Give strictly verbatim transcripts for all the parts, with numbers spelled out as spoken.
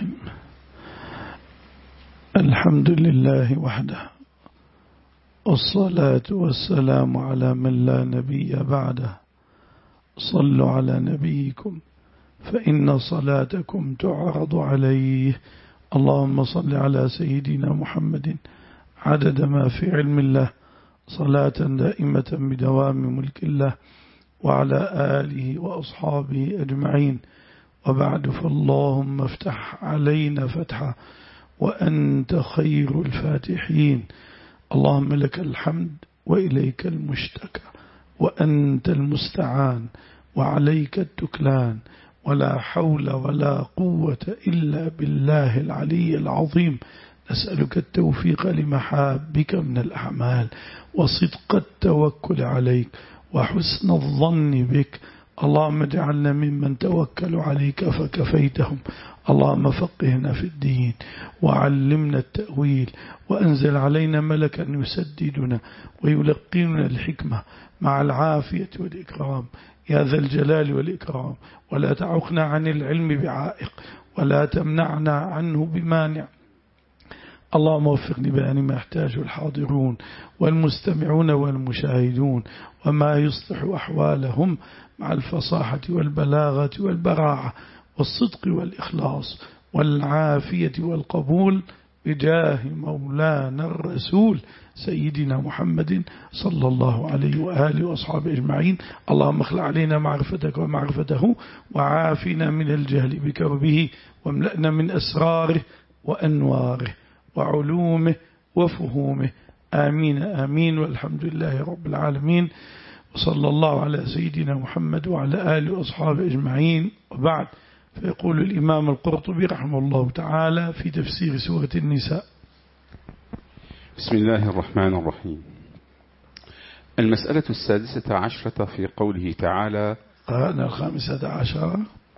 الرحيم. الحمد لله وحده، والصلاة والسلام على من لا نبي بعده. صلوا على نبيكم فإن صلاتكم تعرض عليه. اللهم صل على سيدنا محمد عدد ما في علم الله، صلاة دائمة بدوام ملك الله، وعلى آله وأصحابه أجمعين. وبعد، فاللهم افتح علينا فتحا وأنت خير الفاتحين. اللهم لك الحمد وإليك المشتكى وأنت المستعان وعليك التكلان، ولا حول ولا قوة إلا بالله العلي العظيم. نسألك التوفيق لمحابك من الأعمال، وصدق التوكل عليك، وحسن الظن بك. اللهم اجعلنا ممن توكلوا عليك فكفيتهم. اللهم فقهنا في الدين وعلمنا التأويل، وأنزل علينا ملكا يسددنا ويلقننا الحكمة مع العافية والإكرام يا ذا الجلال والإكرام. ولا تعقنا عن العلم بعائق، ولا تمنعنا عنه بمانع. اللهم وفقني بأن ما يحتاج الحاضرون والمستمعون والمشاهدون، وما يصلح أحوالهم مع الفصاحة والبلاغة والبراعة والصدق والإخلاص والعافية والقبول، بجاه مولانا الرسول سيدنا محمد صلى الله عليه وآله وأصحابه أجمعين. اللهم اخلع علينا معرفتك ومعرفته، وعافنا من الجهل بكربه، واملأنا من أسراره وأنواره وعلومه وفهومه. آمين آمين، والحمد لله رب العالمين، وصلى الله على سيدنا محمد وعلى آله وأصحابه أجمعين. وبعد، فيقول الإمام القرطبي رحمه الله تعالى في تفسير سورة النساء: بسم الله الرحمن الرحيم. المسألة السادسة عشرة في قوله تعالى. قرأنا الخامسة عشرة.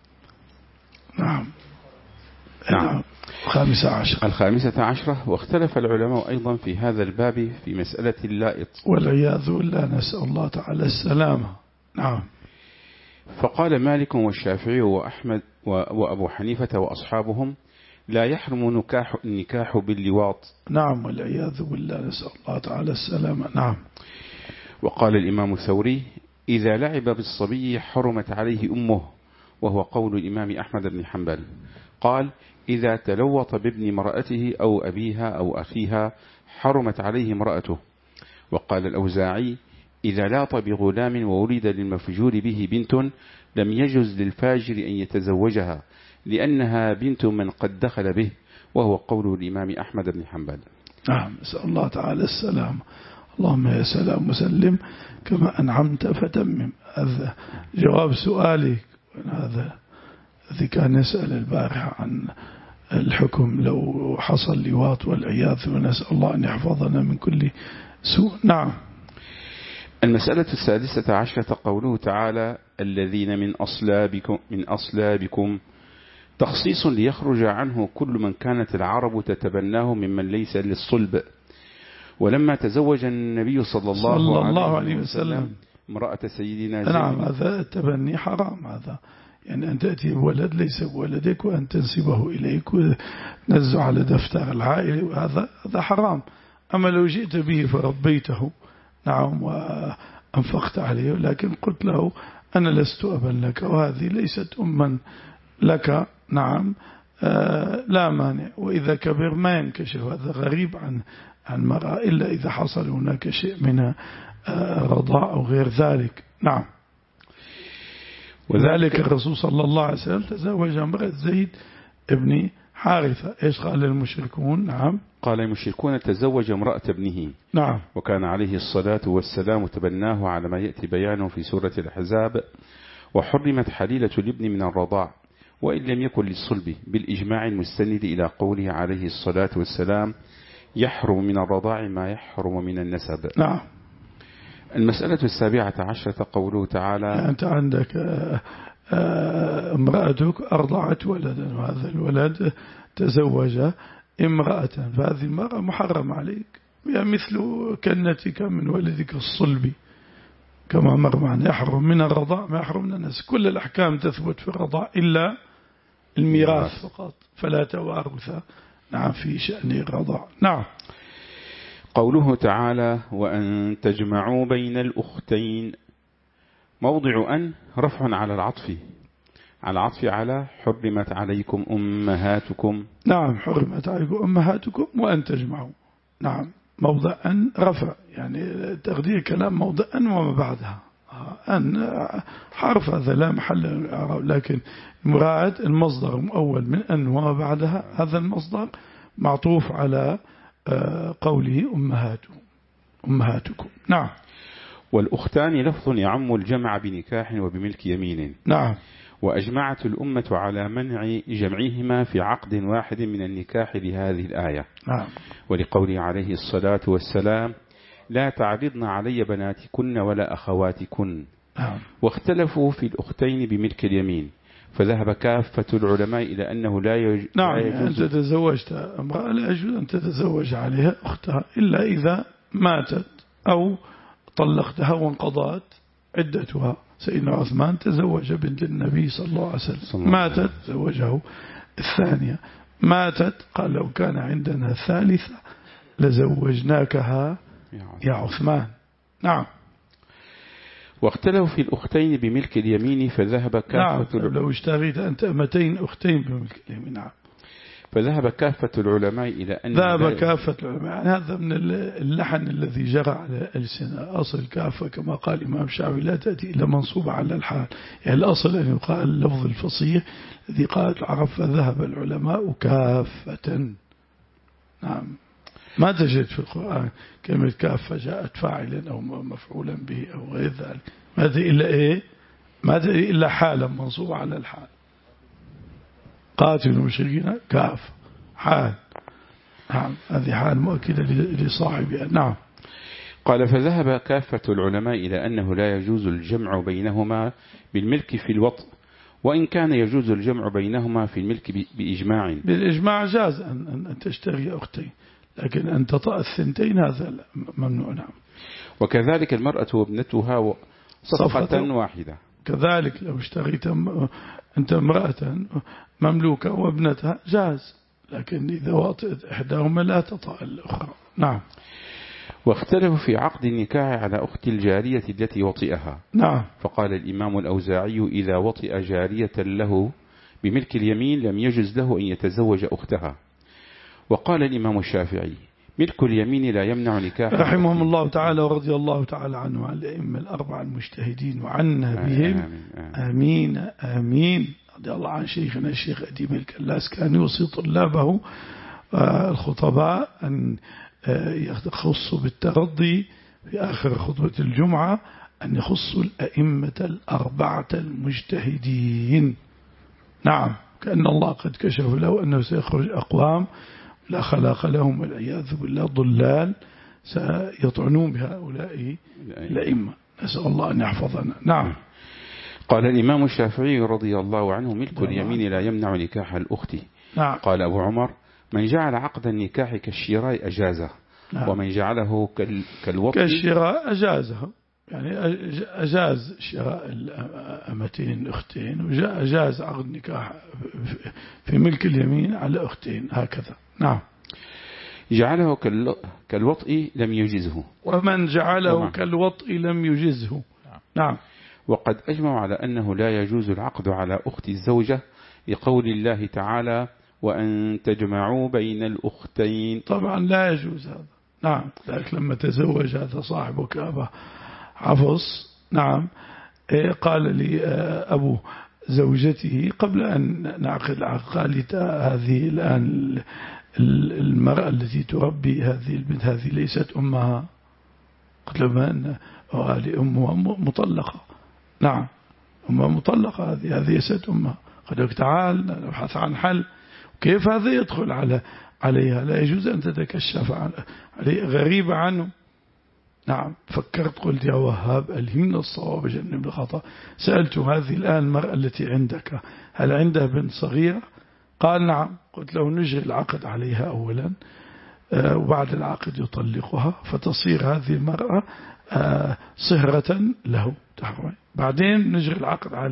نعم نعم الخامسة عشرة الخامسة عشرة. واختلف العلماء أيضا في هذا الباب في مسألة اللائط والعياذ بالله، نسأل الله تعالى السلامة. نعم. فقال مالك والشافعي وأحمد وأبو حنيفة وأصحابهم: لا يحرم نكاح النكاح باللواط. نعم، والعياذ بالله، نسأل الله تعالى السلامة. نعم. وقال الإمام الثوري: إذا لعب بالصبي حرمت عليه أمه، وهو قول الإمام أحمد بن حنبل. قال: إذا تلوط بابن امرأته أو أبيها أو أخيها حرمت عليه امرأته. وقال الأوزاعي: إذا لاط بغلام وولد للمفجور به بنت لم يجز للفاجر أن يتزوجها، لأنها بنت من قد دخل به، وهو قول الإمام أحمد بن حنبل. نعم، نسأل الله تعالى السلام. اللهم يا سلام وسلم كما أنعمت فتمم. هذا جواب سؤالي. هذا الذي كان يسأل البارحة عن الحكم لو حصل لواط والعياذ، ونسأل الله أن يحفظنا من كل سوء. نعم. المسألة السادسة عشرة قوله تعالى: الذين من أصلابكم من أصلابكم، تخصيص ليخرج عنه كل من كانت العرب تتبناه ممن ليس للصلب. ولما تزوج النبي صلى الله, صلى الله عليه وسلم امرأة سيدنا زيد. نعم، هذا التبني حرام. هذا يعني أن تأتي بولد ليس بولدك وأن تنسبه إليك ونزع على دفتر العائلة، وهذا هذا حرام. أما لو جئت به فربيته، نعم، وأنفقت عليه، لكن قلت له أنا لست أبا لك وهذه ليست أما لك، نعم، آه لا مانع. وإذا كبر ما ينكشف، هذا غريب عن عن مرأة، إلا إذا حصل هناك شيء من آه رضاع أو غير ذلك. نعم. وذلك الرسول صلى الله عليه وسلم تزوج امرأة زيد ابن حارثة. إيش قال المشركون؟ نعم، قال المشركون: تزوج امرأة ابنه. نعم. وكان عليه الصلاة والسلام تبناه على ما يأتي بيانه في سورة الأحزاب. وحرمت حليلة الابن من الرضاع وإن لم يكن للصلب، بالإجماع المستند إلى قوله عليه الصلاة والسلام: يحرم من الرضاع ما يحرم من النسب. نعم. المسألة السابعة عشرة قوله تعالى: يعني أنت عندك امرأتك أرضعت ولدا، وهذا الولد تزوج امرأة، فهذه المرأة محرم عليك، يعني مثل كنتك من ولدك الصلبي كما مر معنا. يحرم من الرضاع ما يحرم من النسب. كل الأحكام تثبت في الرضاع إلا الميراث فقط، فلا توارث نعم في شأن الرضاع. نعم. قوله تعالى وأن تجمعوا بين الأختين، موضع أن رفع على العطف، على العطف على حرمت عليكم أمهاتكم. نعم حرمت عليكم أمهاتكم وأن تجمعوا. نعم موضع أن رفع، يعني تقدير كلام موضع أن وما بعدها. أن حرف هذا لا محل للإعراب، لكن مراعاة المصدر المؤول من أن وما بعدها، هذا المصدر معطوف على قوله أمهاتهم أمهاتكم. نعم. والأختان لفظ يعم الجمع بنكاح وبملك يمين. نعم. وأجمعت الأمة على منع جمعهما في عقد واحد من النكاح بهذه الآية. نعم. ولقوله عليه الصلاة والسلام لا تعرضن علي بناتكن ولا أخواتكن. نعم. واختلفوا في الأختين بملك اليمين، فذهب كافة العلماء إلى أنه لا يجوز. نعم أنت تزوجت امرأة لا يجوز أن تتزوج عليها أختها إلا إذا ماتت أو طلقتها وانقضت عدتها. سيدنا عثمان تزوج بنت النبي صلى الله عليه وسلم، ماتت زوجه الثانية، ماتت قال لو كان عندنا ثالثة لزوجناكها يا عثمان. نعم. واختلفوا في الأختين بملك اليمين، فذهب كافة. نعم لو اشتريت أنت أمتين أختين بملك اليمين. نعم. فذهب كافة العلماء إلى أن ذهب كافة العلماء، يعني هذا من اللحن الذي جرى على السنة. أصل كافة كما قال الإمام الشافعي لا تأتي إلا منصوبة على الحال، يعني الأصل أن يقال اللفظ الفصيح الذي قالت العرب فذهب العلماء كافة. نعم. ما تجد في القرآن كلمة كافة جاءت فاعلا أو مفعولا به أو غير ذلك، ما تأتي إلا إيه، ما تأتي إلا حالا منصوبة على الحال. قاتل المشركين كاف حال. نعم هذه حال مؤكدة لصاحبها. نعم. قال فذهب كافة العلماء إلى أنه لا يجوز الجمع بينهما بالملك في الوطء، وإن كان يجوز الجمع بينهما في الملك بإجماع. بالإجماع جاز أن, أن تشتري أختين، لكن أن تطأ الثنتين هذا ممنوع. نعم. وكذلك المرأة وابنتها صفقة واحدة. كذلك لو اشتريت أنت امرأة مملوكة وابنتها جاز، لكن إذا وطئت إحداهما لا تطأ الأخرى. نعم. واختلفوا في عقد النكاح على أخت الجارية التي وطئها. نعم. فقال الإمام الأوزاعي إذا وطئ جارية له بملك اليمين لم يجز له أن يتزوج أختها. وقال الإمام الشافعي ملك اليمين لا يمنع نكاح. رحمهم الله تعالى ورضي الله تعالى عنه وعن الأئمة الأربعة المجتهدين وعنا بهم. آمين آمين, آمين. رضي الله عن شيخنا الشيخ أديب الكلاس كان يوصي طلابه الخطباء أن يخصوا بالترضي في آخر خطبة الجمعة أن يخصوا الأئمة الأربعة المجتهدين. نعم. كأن الله قد كشف له أنه سيخرج أقوام لا خلاق لهم والعياذ بالله ضلال سيطعنون بهؤلاء الأئمة، نسأل الله أن يحفظنا. نعم. قال الإمام الشافعي رضي الله عنه ملك اليمين لا يمنع نكاح الأخت. نعم. قال أبو عمر من جعل عقد النكاح كالشراء أجازه. نعم. ومن جعله كالوطء كالشراء أجازه، يعني أجاز شراء الأمتين الأختين، وأجاز عقد نكاح في ملك اليمين على أختين هكذا. نعم. جعله كالوطء لم يجزه، ومن جعله ومن. كالوطء لم يجزه. نعم. وقد أجمعوا على أنه لا يجوز العقد على أخت الزوجة لقول الله تعالى وأن تجمعوا بين الأختين. طبعا لا يجوز هذا. نعم. لذلك لما تزوج هذا صاحبك أبا حفص نعم قال لي أبو زوجته قبل أن نعقد العقد قال لي هذه الآن المرأة التي تربي هذه البنت هذه ليست أمها. قلت له ما قال أمها مطلقة. نعم أمها مطلقة، هذه هذه ليست أمها. قال لك تعال نبحث عن حل. كيف هذا يدخل على عليها؟ لا يجوز أن تتكشف عليه، غريبة عنه. نعم. فكرت قلت يا وهاب ألهمنا الصواب جنب الخطأ. سألت هذه الآن المرأة التي عندك هل عندها بنت صغيرة؟ قال نعم. قلت له نجري العقد عليها أولا آه وبعد العقد يطلقها فتصير هذه المرأة آه صهرة له تحوي. بعدين نجري العقد على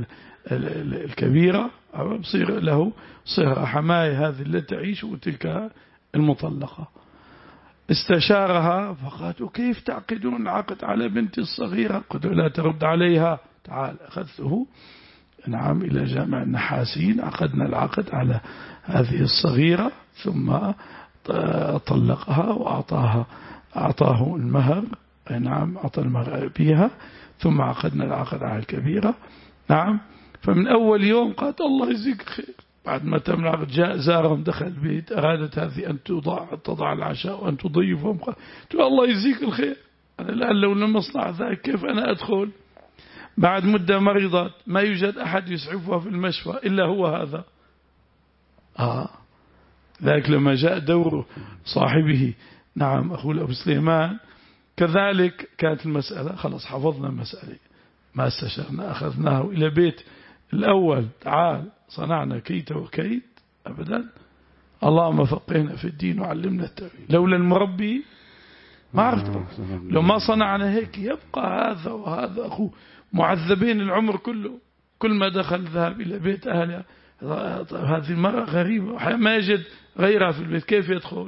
الكبيرة بصير له صهر حماية هذه التي تعيش وتلك المطلقة. استشارها فقالت كيف تعقدون العقد على بنتي الصغيرة؟ قلت لا ترد عليها، تعال. أخذته نعم إلى جامع النحاسين، عقدنا العقد على هذه الصغيرة ثم طلقها وأعطاها أعطاه المهر، نعم أعطى المهر بها، ثم عقدنا العقد على الكبيرة. نعم. فمن أول يوم قالت الله يجزيك خير. بعد ما تم العقد جاء زارهم، دخل البيت، أرادت هذه أن تضع تضع العشاء وأن تضيفهم، قالت الله يجزيك الخير، أنا الآن لو لم أصنع ذلك كيف أنا أدخل؟ بعد مدة مريضات، ما يوجد أحد يسعفها في المشفى إلا هو هذا. آه ذلك لما جاء دور صاحبه نعم أخو أبو سليمان كذلك كانت المسألة، خلاص حفظنا المسألة، ما استشرنا، أخذناه إلى بيت الأول، تعال صنعنا كيت وكيت أبدا، اللهم فقهنا في الدين وعلمنا التأويل. لولا المربي ما عرفت، لو ما صنعنا هيك يبقى هذا وهذا أخوه معذبين العمر كله. كل ما دخل ذهب إلى بيت أهلها، هذه المرأة غريبة ما يجد غيرها في البيت، كيف يدخل؟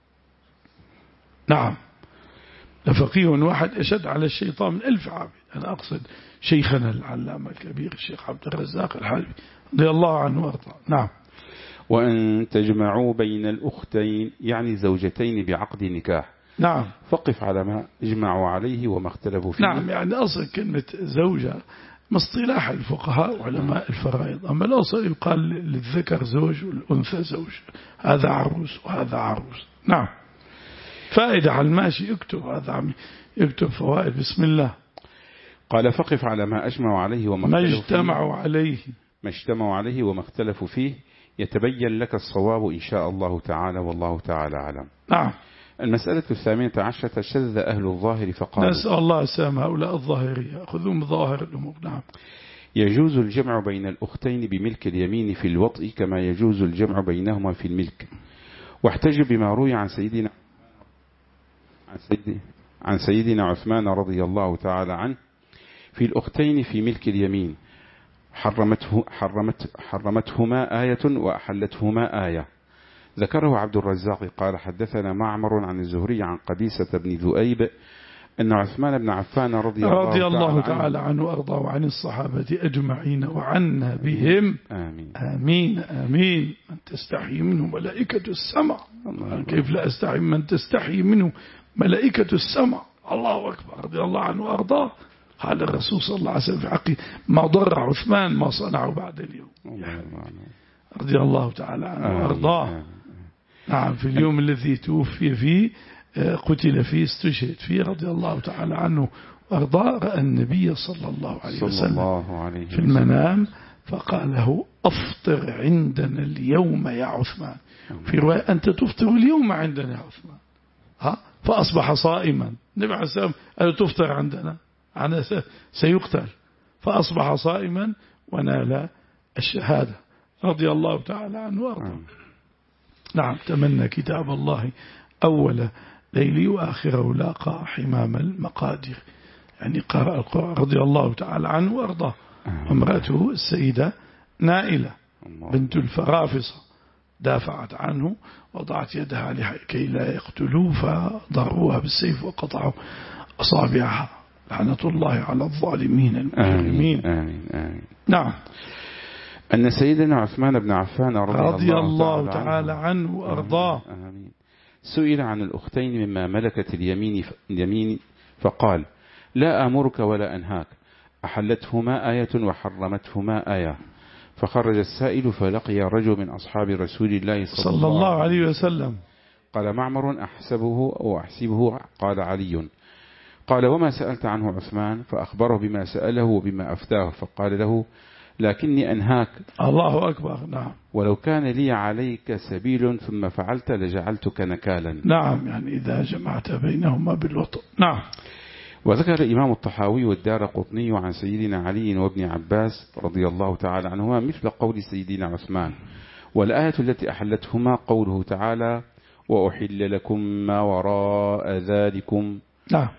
نعم. لفقيه واحد أشد على الشيطان من ألف عابد. أنا أقصد شيخنا العلامة الكبير الشيخ عبد الرزاق الحلبي رضي الله عنه وارضاه. نعم. وأن تجمعوا بين الأختين يعني زوجتين بعقد نكاح. نعم. فقف على ما اجمعوا عليه وما اختلفوا فيه. نعم. يعني أصل كلمة زوجة مصطلح الفقهاء وعلماء الفرائض، أما الأصل يقال للذكر زوج والأنثى زوج، هذا عروس وهذا عروس. نعم. فائدة على الماشي يكتب، هذا عم يكتب فوائد. بسم الله. قال فقف على ما أجمعوا عليه وما ما اختلفوا اجتمعوا عليه ما اجتمعوا عليه وما اختلفوا فيه، يتبين لك الصواب إن شاء الله تعالى، والله تعالى أعلم. نعم. المسألة الثامنة عشرة شذ أهل الظاهر فقالوا. نسأل الله السلامة، هؤلاء الظاهرية خذوا بظاهر الأمور. نعم. يجوز الجمع بين الأختين بملك اليمين في الوطء كما يجوز الجمع بينهما في الملك، واحتج بما روي عن سيدنا عن سيدنا, عن سيدنا عثمان رضي الله تعالى عنه في الأختين في ملك اليمين، حرمته حرمت حرمتهما آية وأحلتهما آية. ذكره عبد الرزاق قال حدثنا معمر عن الزهري عن قبيسة بن ذؤيب أن عثمان بن عفان رضي الله, رضي الله تعالى, تعالى عنه وأرضاه وعن الصحابة أجمعين وعنا بهم. آمين آمين آمين. من تستحي منه ملائكة السماء، كيف لا أستحي من تستحي منه ملائكة السماء. الله أكبر. رضي الله عنه وأرضاه. قال الرسول صلى الله عليه وسلم في حقه ما ضر عثمان ما صنعه بعد اليوم. رضي الله تعالى عنه وأرضاه. نعم. في اليوم الذي توفي فيه قتل فيه استشهد فيه رضي الله تعالى عنه وأرضاه، رأى النبي صلى الله عليه وسلم في المنام فقال له أفطر عندنا اليوم يا عثمان. في رواية أنت تفطر اليوم عندنا يا عثمان. ها فأصبح صائما. النبي عليه السلام قال تفطر عندنا، أنا سيقتل، فأصبح صائما ونال الشهادة رضي الله تعالى عنه وأرضاه. نعم. تمنى كتاب الله أول ليلي وآخره لاقى حمام المقادير، يعني قرأ القرآن رضي الله تعالى عنه وأرضاه. امرأته السيدة نائلة بنت الفرافصة دافعت عنه وضعت يدها عليها كي لا يقتلوه، فضروها بالسيف وقطعوا أصابعها. لعنة الله على الظالمين المجرمين. آمين آمين. نعم. أن سيدنا عثمان بن عفان رضي, رضي الله, الله تعالى عنه وأرضاه آمين سئل عن الأختين مما ملكت اليمين, اليمين فقال لا أمرك ولا أنهاك، أحلتهما آية وحرمتهما آية. فخرج السائل فلقي رجل من أصحاب رسول الله صلى, صلى الله عليه وسلم. قال معمر أحسبه أو أحسبه قال علي. قال وما سألت عنه عثمان؟ فأخبره بما سأله وبما أفتاه، فقال له لكني أنهاك. الله أكبر. نعم. ولو كان لي عليك سبيل ثم فعلت لجعلتك نكالا. نعم. يعني إذا جمعت بينهما بالوطء. نعم. وذكر الإمام الطحاوي والدار قطني عن سيدنا علي وابن عباس رضي الله تعالى عنهما مثل قول سيدنا عثمان. والآية التي أحلتهما قوله تعالى وأحل لكم ما وراء ذلكم. نعم.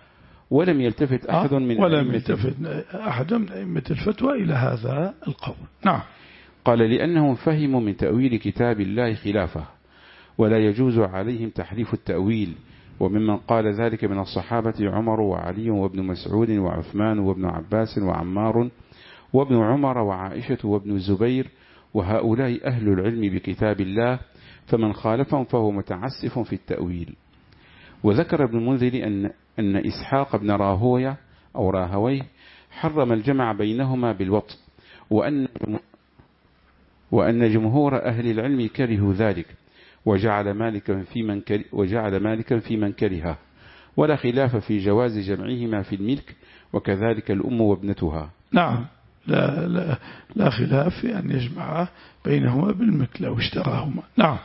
ولم يلتفت أحد من ولم يلتفت أحد من أئمة الفتوى إلى هذا القول. نعم. قال لأنهم فهموا من تأويل كتاب الله خلافه، ولا يجوز عليهم تحريف التأويل. وممن قال ذلك من الصحابة عمر وعلي وابن مسعود وعثمان وابن عباس وعمار وابن عمر وعائشة وابن الزبير، وهؤلاء أهل العلم بكتاب الله، فمن خالفهم فهو متعسف في التأويل. وذكر ابن المنذر أن, أن إسحاق بن راهوية أو راهويه حرم الجمع بينهما بالوطء، وأن, وأن جمهور أهل العلم كرهوا ذلك، وجعل مالكا في من كره وجعل مالكا في من كرهه، ولا خلاف في جواز جمعهما في الملك، وكذلك الأم وابنتها. نعم، لا, لا, لا خلاف في أن يجمع بينهما بالملك لو اشتراهما. نعم.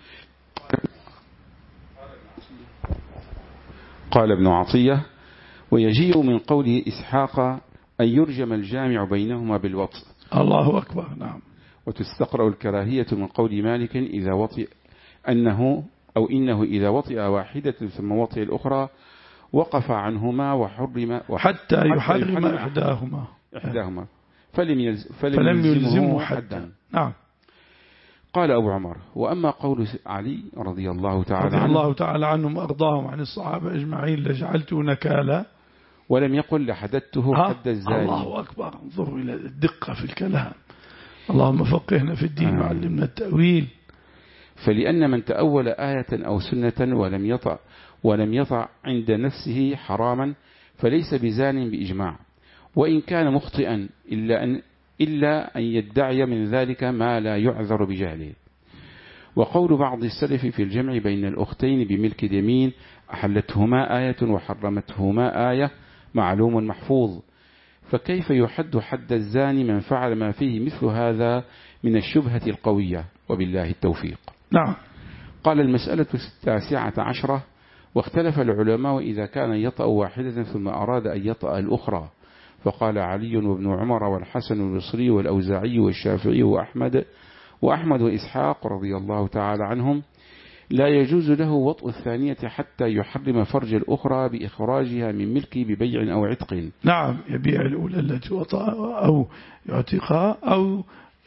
قال ابن عطية: ويجيء من قول إسحاق أن يرجم الجامع بينهما بالوطء. الله أكبر. نعم. وتستقرأ الكراهية من قول مالك إذا وطئ أنه أو إنه إذا وطئ واحدة ثم وطئ الأخرى وقف عنهما وحرم وحتى يحرم إحداهما إحداهما فلم, يلز فلم, فلم يلزمه حدا. حدا. نعم. قال أبو عمر: وأما قول علي رضي الله تعالى رضي الله تعالى عنهم وأرضاهم عن الصحابة أجمعين لجعلته نكالا، ولم يقل لحددته حد الزاني. الله أكبر. انظروا إلى الدقة في الكلام. اللهم فقهنا في الدين وعلمنا التأويل. فلأن من تأول آية أو سنة ولم يطع ولم يطع عند نفسه حراما فليس بزان بإجماع، وإن كان مخطئا إلا أن إلا أن يدعي من ذلك ما لا يعذر بجهله. وقول بعض السلف في الجمع بين الأختين بملك اليمين أحلتهما آية وحرمتهما آية معلوم محفوظ، فكيف يحد حد الزاني من فعل ما فيه مثل هذا من الشبهة القوية؟ وبالله التوفيق. نعم. قال: المسألة التاسعة عشرة: واختلف العلماء إذا كان يطأ واحدة ثم أراد أن يطأ الأخرى، فقال علي وابن عمر والحسن البصري والأوزاعي والشافعي وأحمد وأحمد وإسحاق رضي الله تعالى عنهم: لا يجوز له وطء الثانية حتى يحرم فرج الأخرى بإخراجها من ملكه ببيع أو عتق. نعم، يبيع الأولى التي وطأها أو يعتقها أو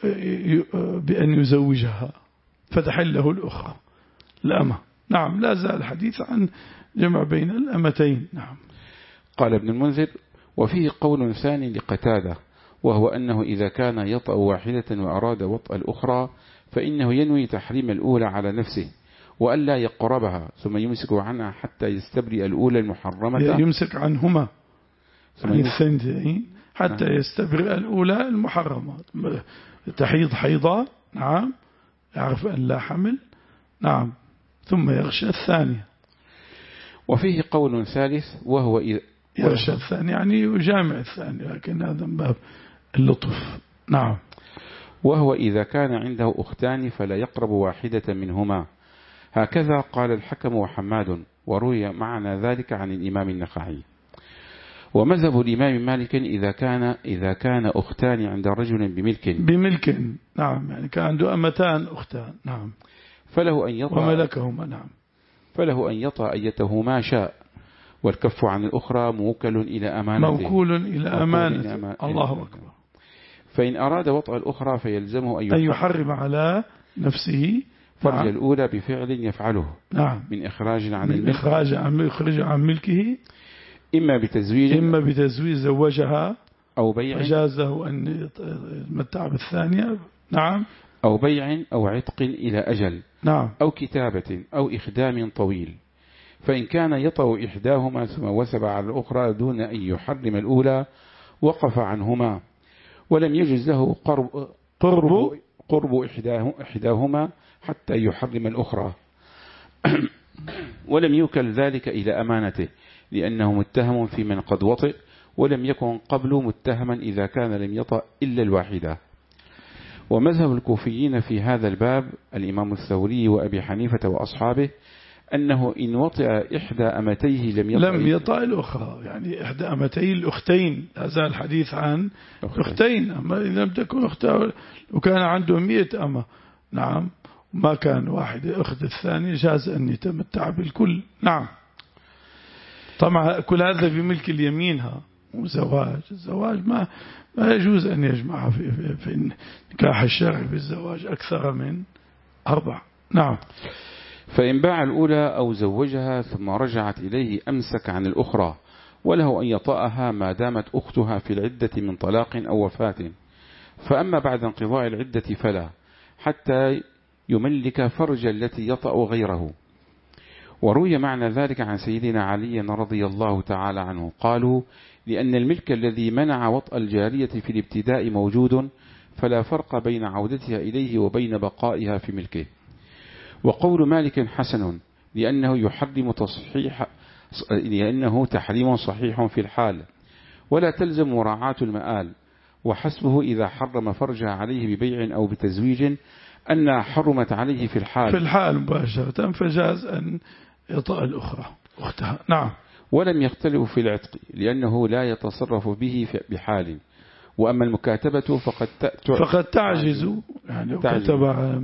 بأن يزوجها فتحل له الأخرى الأمة. نعم، لا زال الحديث عن جمع بين الأمتين. نعم. قال ابن المنذر: وفيه قول ثاني لقتادة، وهو أنه إذا كان يطأ واحدة وأراد وطأ الأخرى فإنه ينوي تحريم الأولى على نفسه وألا يقربها، ثم يمسك عنها حتى يستبرئ الأولى المحرمة. يمسك عنهما عن الثنتين حتى يستبرئ الأولى المحرمة، تحيض حيضة. نعم، يعرف أن لا حمل. نعم، ثم يغشى الثانية. وفيه قول ثالث، وهو إذا يغشى الثاني يعني يجامع الثاني، لكن هذا من باب اللطف. نعم. وهو إذا كان عنده أختان فلا يقرب واحدة منهما، هكذا قال الحكم وحماد، وروي معنى ذلك عن الإمام النخعي. ومذهب الإمام مالك إذا كان إذا كان أختان عند رجل بملك بملك نعم، يعني كان عنده أمتان أختان. نعم. فله أن يطأ وملكهما. نعم. فله أن يطأ أيته ما شاء، والكف عن الأخرى موكل إلى أمانته موكول إلى أمانته. أمان. الله أكبر. فإن أراد وطأ الأخرى فيلزمه أن يحرم على نفسه فرج نعم. الأولى بفعل يفعله. نعم. من إخراج عن من الملك إخراج عن إخراج عن ملكه، إما بتزويج إما بتزويج زوجها أو بيع، فجازه أن يتمتع بالثانية. نعم. أو بيع أو عتق إلى أجل. نعم. أو كتابة أو إخدام طويل. فإن كان يطأ إحداهما ثم وثب على الأخرى دون أن يحرم الأولى وقف عنهما، ولم يجز له قرب قرب, قرب إحداهما حتى يحرم الأخرى، ولم يوكل ذلك إلى أمانته، لأنه متهم في من قد وطئ، ولم يكن قبل متهما إذا كان لم يطأ إلا الواحدة. ومذهب الكوفيين في هذا الباب الإمام الثوري وأبي حنيفة وأصحابه أنه إن وطئ إحدى أمتيه لم يطأ لم يطأ الأخرى، يعني إحدى أمتيه الأختين. هذا الحديث عن أختين. أما إذا لم تكن أختها وكان عنده مئة أمة، نعم، ما كان واحدة أخت الثانية، جاز أن يتمتع بالكل. نعم. طبعا كل هذا في ملك اليمينها وزواج. الزواج ما ما يجوز أن يجمع في, في, في نكاح الشرعي بالزواج أكثر من أربع. نعم. فإن باع الأولى أو زوجها ثم رجعت إليه أمسك عن الأخرى، وله أن يطأها ما دامت أختها في العدة من طلاق أو وفاة. فأما بعد انقضاء العدة فلا، حتى يملك فرج التي يطأ غيره. وروي معنى ذلك عن سيدنا علي رضي الله تعالى عنه، قالوا: لأن الملك الذي منع وطأ الجارية في الابتداء موجود، فلا فرق بين عودتها إليه وبين بقائها في ملكه. وقول مالك حسن، لأنه يحرم تصحيح لأنه تحريم صحيح في الحال، ولا تلزم مراعاة المآل، وحسبه إذا حرم فرجها عليه ببيع أو بتزويج أنها حرمت عليه في الحال في الحال مباشرة، فجاز أن يطأ الأخرى أختها. نعم. ولم يختلف في العتق، لأنه لا يتصرف به بحال. وأما المكاتبة فقد فقد تعجز، يعني كتب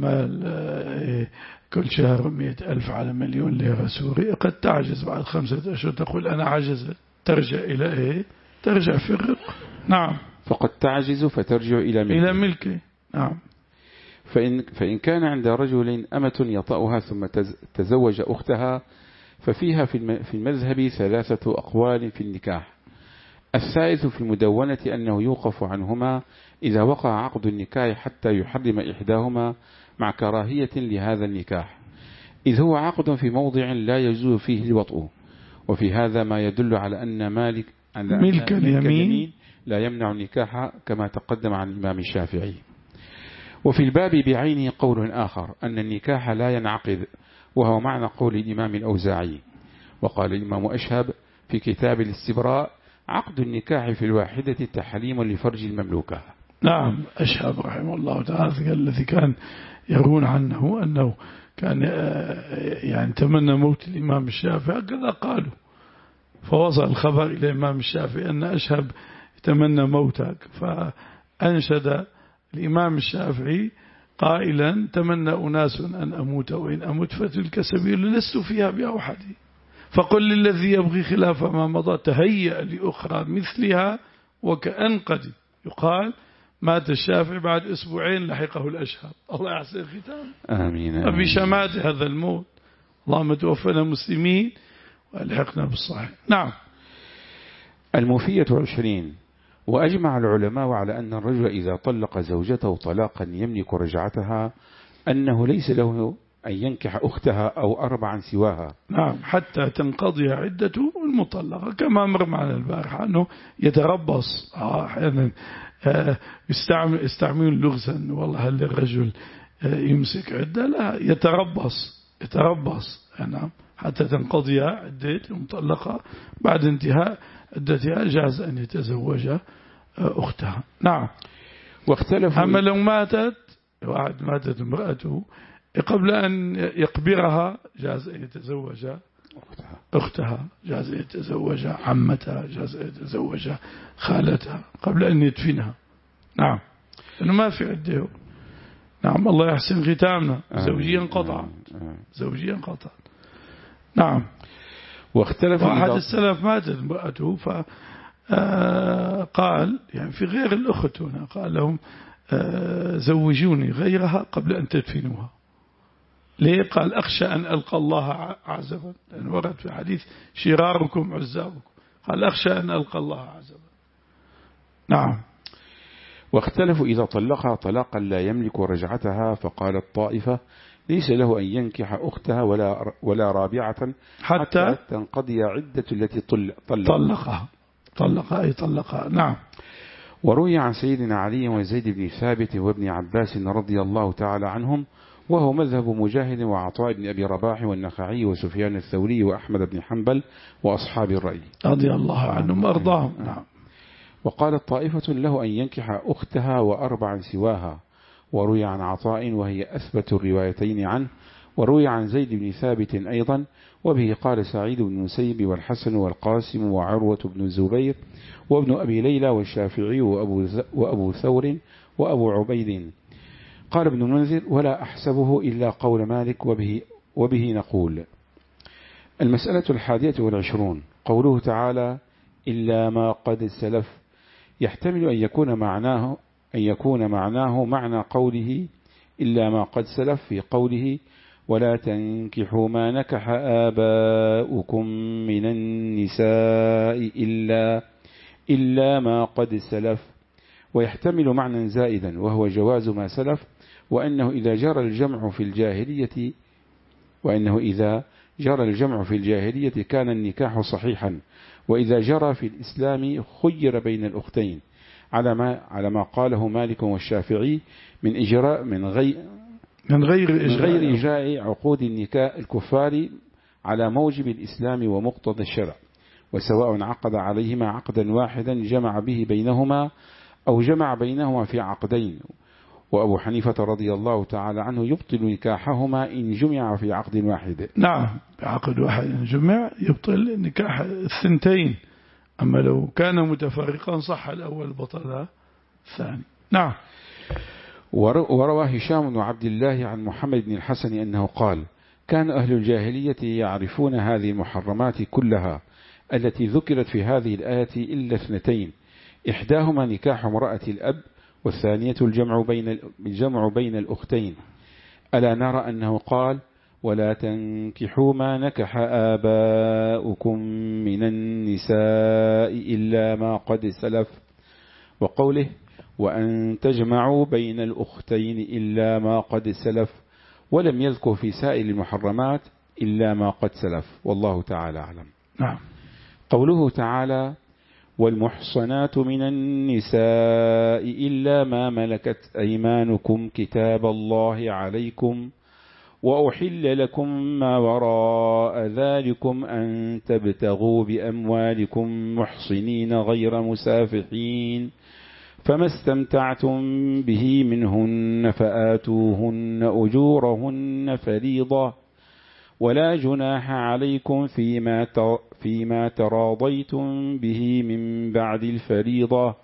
مال كل شهر مئة ألف على مليون ليرة سوري، قد تعجز بعد خمسة أشهر تقول أنا عجزت، ترجع إلى إيه؟ ترجع في الرق. نعم. فقد تعجز فترجع إلى ملكه. إلى ملكه. نعم. فإن, فإن كان عند رجل أمة يطأها ثم تزوج أختها، ففيها في المذهب ثلاثة أقوال في النكاح. الثالث في المدونة أنه يوقف عنهما إذا وقع عقد النكاح حتى يحرم إحداهما مع كراهية لهذا النكاح، إذ هو عقد في موضع لا يجوز فيه الوطء. وفي هذا ما يدل على أن مالك أن ملك اليمين لا يمنع النكاح كما تقدم عن الإمام الشافعي. وفي الباب بعينه قول آخر أن النكاح لا ينعقد، وهو معنى قول الإمام الأوزاعي. وقال الإمام أشهب في كتاب الاستبراء: عقد النكاح في الواحدة تحريم لفرج المملوكة. نعم. أشهب رحمه الله تعالى الذي كان يرون عنه أنه كان يعني تمنى موت الإمام الشافعي، هكذا قالوا، فوصل الخبر إلى الإمام الشافعي أن أشهب يتمنى موتك، فأنشد الإمام الشافعي قائلا: تمنى أناس أن أموت، وإن أموت فتلك سبيل لست فيها بأوحدي، فقل للذي يبغي خلاف ما مضى تهيأ لأخرى مثلها وكأن قد يقال مات الشافعي بعد أسبوعين لحقه الأشهب. الله يحسن ختام. آمين, آمين. بشمات هذا الموت. اللهم توفنا مسلمين والحقنا بالصحيح. نعم. الموفية عشرين. وأجمع العلماء على أن الرجل إذا طلق زوجته طلاقا يملك رجعتها أنه ليس له أن ينكح أختها أو أربعا سواها. نعم. حتى تنقضي عدته المطلقة، كما مر معنا البارحة أنه يتربص. أحيانا يستعمل يستعملون لغزا، والله هل الرجل يمسك عدة؟ لا، يتربص يتربص نعم حتى تنقضي عدة المطلقة. بعد انتهاء عدتها جاز أن يتزوج أختها. نعم. واختلفوا. أما لو ماتت واحد ماتت امرأته قبل أن يقبرها جاز أن يتزوج أختها, أختها جاز أن يتزوج عمتها، جاز أن يتزوج خالتها قبل أن يدفنها. نعم. لأنه ما في عده. نعم. الله يحسن ختامنا. زوجيا قطعا زوجيا قطعا. نعم. واختلف واحد السلف ماتت امرأته فقال يعني في غير الأخت هنا قال لهم زوجوني غيرها قبل أن تدفنوها. ليه؟ قال أخشى أن ألقى الله عزبا، لأن ورد في حديث شراركم عزابكم، قال أخشى أن ألقى الله عزبا. نعم. واختلفوا إذا طلقها طلاقا لا يملك رجعتها، فقال الطائفة ليس له أن ينكح أختها ولا ولا رابعة حتى, حتى تنقضي عدة التي طل طلقها طلقها أي طلقها. نعم. وروي عن سيدنا علي وزيد بن ثابت وابن عباس رضي الله تعالى عنهم، وهو مذهب مجاهد وعطاء بن أبي رباح والنخعي وسفيان الثوري وأحمد بن حنبل وأصحاب الرأي رضي الله عنهم وأرضاهم. نعم. وقالت طائفة له أن ينكح أختها وأربعا سواها. وروي عن عطاء وهي أثبت الروايتين عنه، وروي عن زيد بن ثابت أيضا، وبه قال سعيد بن المسيب والحسن والقاسم وعروة بن الزبير وابن أبي ليلى والشافعي وأبو, وأبو ثور وأبو عبيد. قال ابن المنذر: ولا أحسبه إلا قول مالك، وبه, وبه نقول. المسألة الحادية والعشرون قوله تعالى إلا ما قد سلف، يحتمل أن يكون معناه أن يكون معناه معنى قوله إلا ما قد سلف في قوله ولا تنكحوا ما نكح آباؤكم من النساء إلا إلا ما قد سلف، ويحتمل معنى زائدا وهو جواز ما سلف، وأنه إذا جرى الجمع في الجاهلية وأنه إذا جرى الجمع في الجاهلية كان النكاح صحيحا، وإذا جرى في الإسلام خير بين الأختين على ما على ما قاله مالك والشافعي من إجراء من غير من غير من إجراء, غير إجراء عقود النكاح الكفار على موجب الإسلام ومقتضى الشرع، وسواء عقد عليهما عقدا واحدا جمع به بينهما أو جمع بينهما في عقدين. وأبو حنيفة رضي الله تعالى عنه يبطل نكاحهما إن جمع في عقد واحد. نعم، بعقد واحد إن جمع يبطل نكاح الثنتين، أما لو كان متفرقا صح الأول بطل الثاني. نعم. وروى هشام وعبد الله عن محمد بن الحسن أنه قال كان أهل الجاهلية يعرفون هذه المحرمات كلها التي ذكرت في هذه الآية إلا اثنتين، إحداهما نكاح امرأة الأب، والثانية الجمع بين الجمع بين الأختين. ألا نرى أنه قال ولا تنكحوا ما نكح آباؤكم من النساء إلا ما قد سلف، وقوله وأن تجمعوا بين الأختين إلا ما قد سلف، ولم يذكر في سائر المحرمات إلا ما قد سلف، والله تعالى أعلم. نعم. قوله تعالى والمحصنات من النساء إلا ما ملكت أيمانكم كتاب الله عليكم وأحل لكم ما وراء ذلكم أن تبتغوا بأموالكم محصنين غير مسافحين، فما استمتعتم به منهن فآتوهن أجورهن فريضة، ولا جناح عليكم فيما فيما تراضيتم به من بعد الفريضة،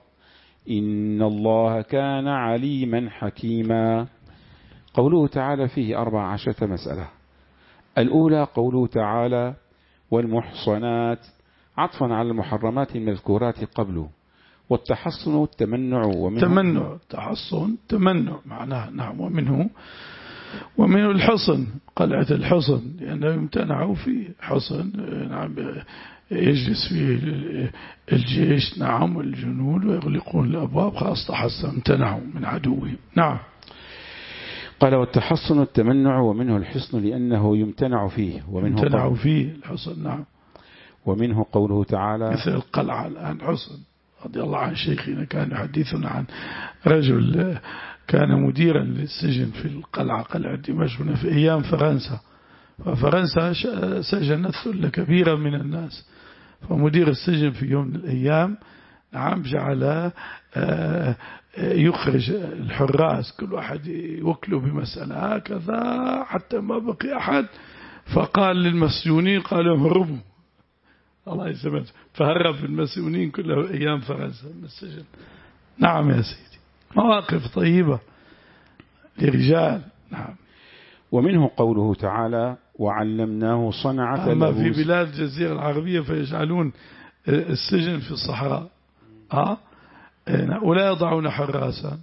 إن الله كان عليما حكيما. قوله تعالى فيه أربع عشرة مسألة. الأولى قوله تعالى والمحصنات عطفا على المحرمات المذكورات قبله، والتحصن التمنع ومنه تمنع تحصن تمنع معناه. نعم. ومنه ومنه الحصن قلعة الحصن لأنه يمتنع في حصن. نعم. يجلس فيه الجيش نعم والجنود ويغلقون الأبواب خلاص تحصن امتنعوا من عدوهم. نعم. قال والتحصن التمنع ومنه الحصن لأنه يمتنع فيه ومنه يمتنع فيه الحصن. نعم. ومنه قوله تعالى مثل القلعة الآن حصن. رضي الله عن شيخنا كان يحدثنا عن رجل كان مديرا للسجن في القلعة قلعة دمشق في أيام فرنسا، ففرنسا سجنت ثلة كبيرة من الناس، فمدير السجن في يوم من الأيام نعم جعل يخرج الحراس كل واحد يوكله بمسألة هكذا حتى ما بقي أحد، فقال للمسجونين قالوا هربوا الله يسلمك، فهرب المسؤولين كله أيام فرنسا من السجن. نعم يا سيدي، مواقف طيبة لرجال. نعم. ومنه قوله تعالى وعلمناه صنعة أما لبوس. في بلاد الجزيرة العربية فيجعلون السجن في الصحراء أه؟ ولا يضعون حراسا،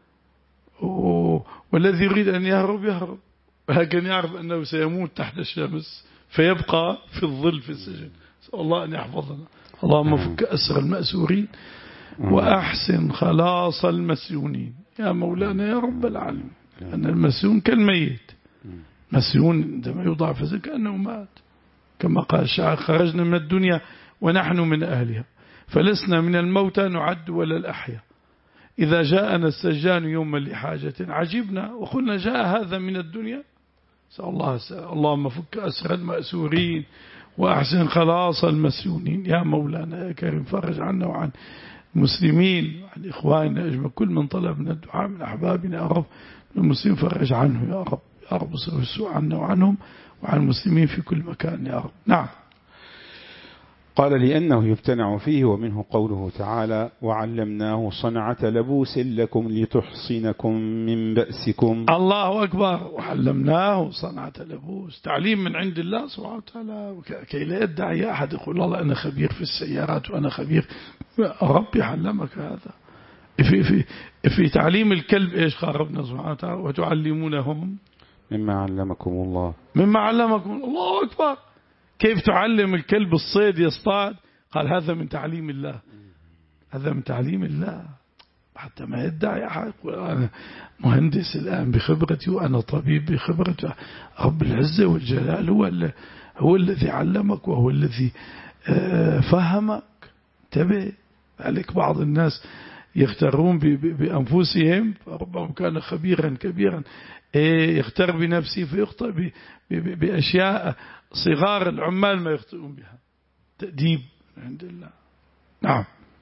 والذي يريد أن يهرب يهرب، ولكن يعرف أنه سيموت تحت الشمس فيبقى في الظل في السجن. الله أن يحفظنا. اللهم فك أسر المأسورين وأحسن خلاص المسيونين يا مولانا يا رب العالمين. أن المسيون كالميت، مسيون عندما يوضع في السجن كأنه مات، كما قال الشاعر خرجنا من الدنيا ونحن من أهلها فلسنا من الموتى نعد ولا الأحياء، إذا جاءنا السجان يوما لحاجة عجبنا وقلنا جاء هذا من الدنيا. سأل الله سأل. اللهم فك أسر المأسورين وأحسن خلاص المسيونين يا مولانا يا كريم، فرج عنا وعن المسلمين وعن إخواننا أجمع كل من طلب من الدعاء من أحبابنا يا رب، المسلمين فرج عنه يا رب يا رب، صرف السوء عنا وعنهم وعن المسلمين في كل مكان يا رب. نعم. قال لأنه يبتنع فيه، ومنه قوله تعالى وعلمناه صنعة لبوس لكم لتحصنكم من بأسكم. الله أكبر. وعلمناه صنعة لبوس، تعليم من عند الله سبحانه وتعالى، كي لا يدعي أحد يقول الله أنا خبير في السيارات وأنا خبير. ربي علمك هذا. في, في, في تعليم الكلب إيش قال ربنا سبحانه وتعالى وتعلمونهم مما علمكم الله. مما علمكم الله أكبر. كيف تعلم الكلب الصيد يصطاد؟ قال هذا من تعليم الله، هذا من تعليم الله. حتى ما يدعي أحد يقول أنا مهندس الآن بخبرتي وأنا طبيب بخبرتي. رب العزة والجلال هو, هو الذي علمك وهو الذي فهمك. انتبه. ذلك بعض الناس يختارون بأنفسهم، فربما كان خبيرا كبيرا يختار بنفسه فيخطئ بأشياء صغار العمال ما يخطئون بها. تأديب عند الله. نعم.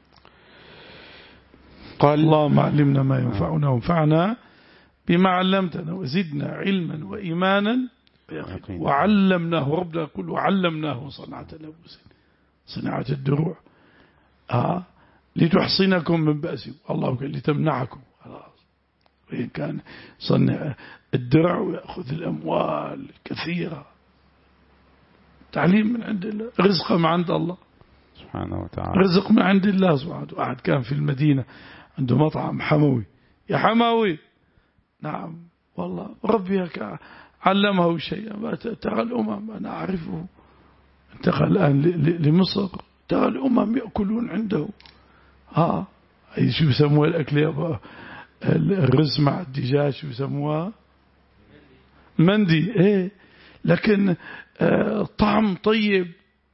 قال اللهم علمنا ما ينفعنا وانفعنا بما علمتنا وزدنا علما وإيمانا وعلمناه. ربنا يقول وعلمناه صنعة لبوس، صناعة الدروع آه لتحصنكم من بأسكم. الله قال لتمنعكم. وإن كان صنع الدرع ويأخذ الأموال الكثيرة. تعليم من عند الله، رزق من عند الله سبحانه وتعالى، رزق من عند الله سبحانه وتعالى. واحد كان في المدينة عنده مطعم حموي. يا حموي، نعم والله ربي علمه شيئا. ترى الأمم أنا أعرفه، انتقل الآن لمصر، ترى الأمم يأكلون عنده. ها أي شو يسموه الأكل يا الرز مع الدجاج، شو يسموها مندي. إيه لكن آه طعم طيب.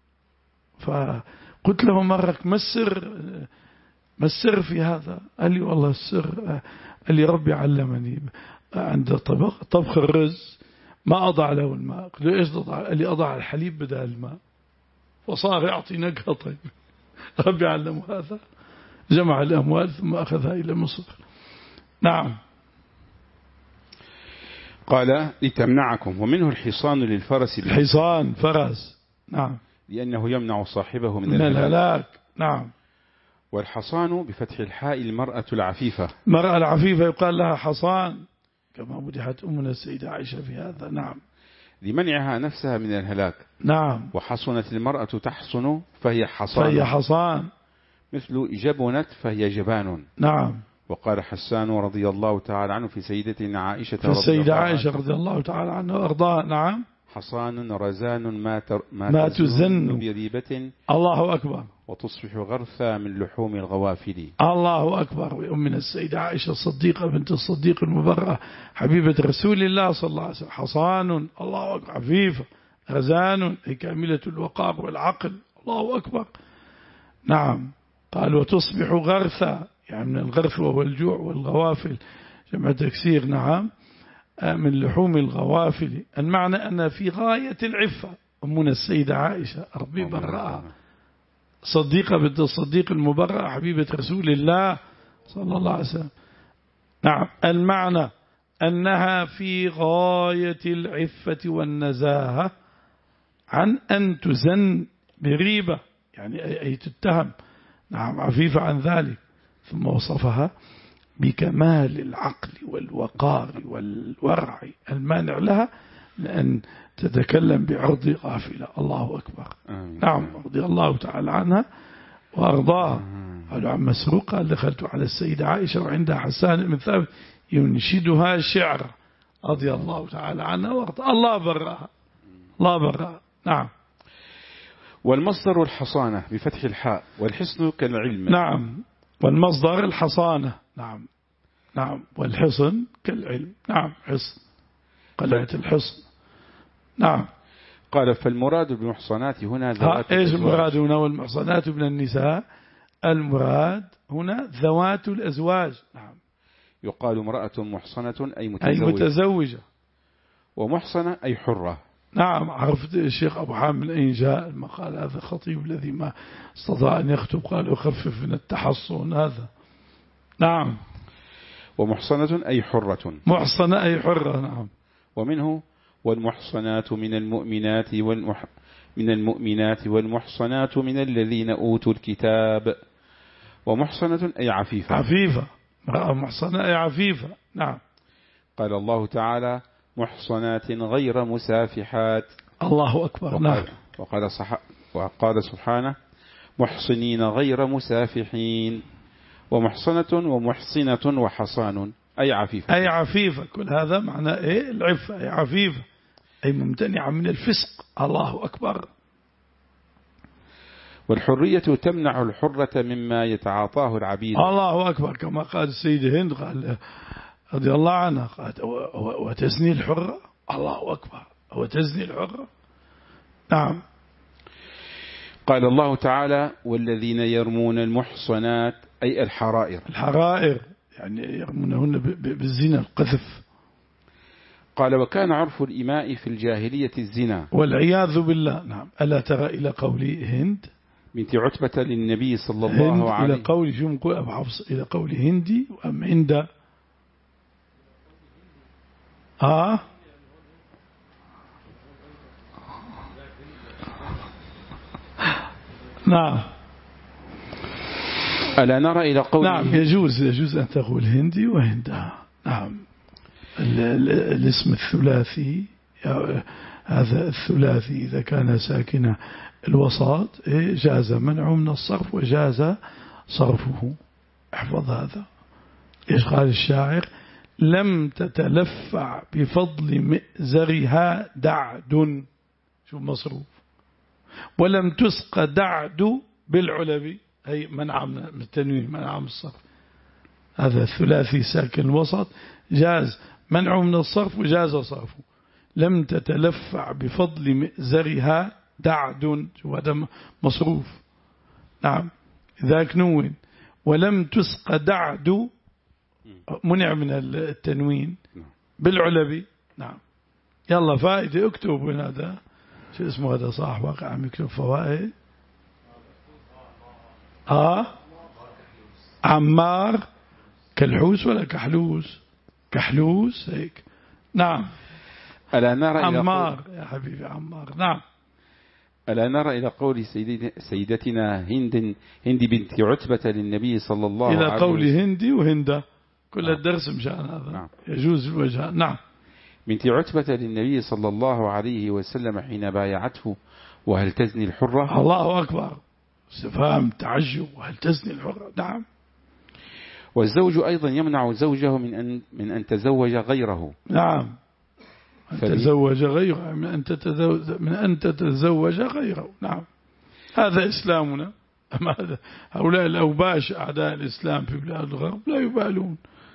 فقلت له مرة ما السر، ما السر في هذا؟ قال لي والله السر، قال لي ربي علمني عند طبخ طبخ الرز ما أضع له الماء. قلت له إيش تضع؟ قال لي أضع الحليب بدل الماء، وصار يعطي نكهة طيب. ربي علمه هذا. جمع الأموال ثم أخذها إلى مصر. نعم. قال لتمنعكم، ومنه الحصان للفرس. الحصان فرس، نعم، لأنه يمنع صاحبه من, من الهلاك. نعم. والحصان بفتح الحاء المرأة العفيفة. المرأة العفيفة يقال لها حصان، كما مدحت أمنا السيدة عائشة في هذا. نعم. لمنعها نفسها من الهلاك. نعم. وحصنت المرأة تحصن فهي حصان، فهي حصان. مثل جبنت فهي جبان. نعم. وقال حسان رضي الله تعالى عنه في سيدتنا عائشة في السيدة عائشة رضي الله تعالى عنها وأرضاها. نعم. حصان رزان ما, تر ما, ما تزن بريبة. الله أكبر. وتصبح غرثا من لحوم الغوافل. الله أكبر. وأمنا السيدة عائشة الصديقة بنت الصديق المبرأة حبيبة رسول الله صلى الله عليه وسلم. حصان، الله أكبر، عفيفة. رزان أي كاملة الوقار والعقل. الله أكبر. نعم. قال وتصبح غرثا، يعني من الغرث وهو الجوع، والغوافل جمع تكسير. نعم. من لحوم الغوافل. المعنى أن في غاية العفة أمنا السيدة عائشة ربي برأها، صديقة بنت الصديق المبرأة حبيبة رسول الله صلى الله عليه وسلم. نعم. المعنى أنها في غاية العفة والنزاهة عن أن تزن بريبة، يعني أي تتهم. نعم. عفيفة عن ذلك. ثم وصفها بكمال العقل والوقار والورع المانع لها لأن تتكلم بعرض غافلة. الله أكبر. آمين. نعم. رضي الله تعالى عنها وأرضاها. قالوا عن مسروق قال دخلت على السيدة عائشة وعندها حسان بن ثابت ينشدها شعر رضي الله تعالى عنها وأرضاها. الله برأها، الله برأها. نعم. والمصدر الحصانة بفتح الحاء، والحصن كالعلم. نعم. والمصدر الحصانة. نعم. نعم. والحصن كالعلم. نعم. حصن، قلعة الحصن. نعم. قال فالمراد بالمحصنات هنا ذوات ايش المراد هنا والمحصنات من النساء؟ المراد هنا ذوات الأزواج. نعم. يقال امرأة محصنة أي متزوجة, أي متزوجة. ومحصنة أي حرة. نعم. عرفت الشيخ أبو حامد أين جاء المقال هذا؟ الخطيب الذي ما استطاع أن يخطب قال أخفف من التحصن هذا. نعم. ومحصنة أي حرة. محصنة أي حرة. نعم. ومنه والمحصنات من المؤمنات والمح من المؤمنات والمحصنات من الذين أوتوا الكتاب. ومحصنة أي عفيفة. عفيفة، محصنة أي عفيفة. نعم. قال الله تعالى محصنات غير مسافحات. الله أكبر. وقال, نعم. وقال, صح وقال سبحانه محصنين غير مسافحين. ومحصنة ومحصنة وحصان أي عفيفة. أي عفيفة، كل هذا معنى إيه؟ العفة، أي عفيفة أي ممتنعة من الفسق. الله أكبر. والحرية تمنع الحرة مما يتعاطاه العبيد. الله أكبر، كما قال السيدة هند قال رضي الله عنها قالت وتزني الحرة. الله أكبر، وتزني الحرة. نعم. قال الله تعالى والذين يرمون المحصنات أي الحرائر. الحرائر يعني يرمونهن بالزنا، القذف. قال وكان عرف الإماء في الجاهلية الزنا والعياذ بالله. نعم. ألا ترى إلى قول هند بنت عتبة للنبي صلى الله عليه إلى قول شو نقول أبو حفص إلى قول هندي أم عند آه نعم. ألا نرى إلى قول. نعم يجوز يجوز أن تقول هندي وهندا. نعم. الاسم الثلاثي هذا الثلاثي إذا كان ساكن الوسط جاز منعه من الصرف وجاز صرفه. احفظ هذا. إيش قال الشاعر؟ لم تتلفع بفضل مئزرها دعد، شو مصروف، ولم تسق دعد بالعلب، أي منع من التنوين، منع من الصرف. هذا الثلاثي ساكن الوسط جاز منعه من الصرف وجاز صرفه. لم تتلفع بفضل مئزرها دعد، وهذا مصروف. نعم. ذاك نون. ولم تسق دعد منع من التنوين بالعلبي. نعم. يلا فائدة اكتب من هذا شو اسمه هذا صاحب واقع عم يكتب فوائد. اه عمار كالحوس ولا كحلوس؟ كحلوس هيك. نعم. ألا نرى عمار يا حبيبي عمار. نعم. ألا نرى إلى قول سيدتنا هند هند بنت عتبة للنبي صلى الله عليه وسلم. إلى قول هندي وهندا كل الدرس مشان هذا. نعم. يجوز الوجه. نعم. بنت عتبة للنبي صلى الله عليه وسلم حين بايعته وهل تزني الحرة. الله أكبر، استفهام تعجب، وهل تزني الحرة. نعم. والزوج أيضا يمنع زوجه من أن من أن تزوج غيره. نعم. أن تزوج غيره من أن تتزوج من أن تتزوج غيره. نعم. هذا إسلامنا. أما هؤلاء الأوباش أعداء الإسلام في بلاد الغرب لا يبالون،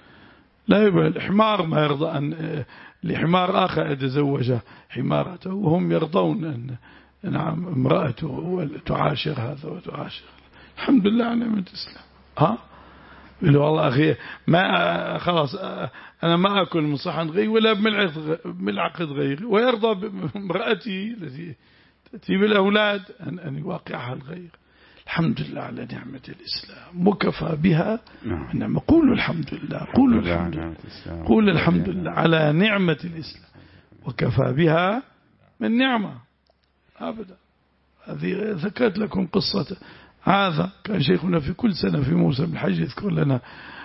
لا يبال. الحمار ما يرضى أن لحمار آخر يتزوج حمارته، وهم يرضون أن نعم امرأته تعاشر هذا وتعاشر. الحمد لله على نعمة الإسلام. ها يقول والله أخي ما خلاص أنا ما أكل من صحن غيري ولا بملعقة غيري، ويرضى بامرأتي التي تأتي بالأولاد أن أن يواقعها الغير. الحمد لله على نعمة الإسلام وكفى بها نعمة. قولوا الحمد لله، قولوا الحمد لله، قولوا الحمد لله على نعمة الإسلام وكفى بها من نعمة أبدا. هذه ذكرت لكم قصة هذا. كان شيخنا في كل سنة في موسم الحج يذكر لنا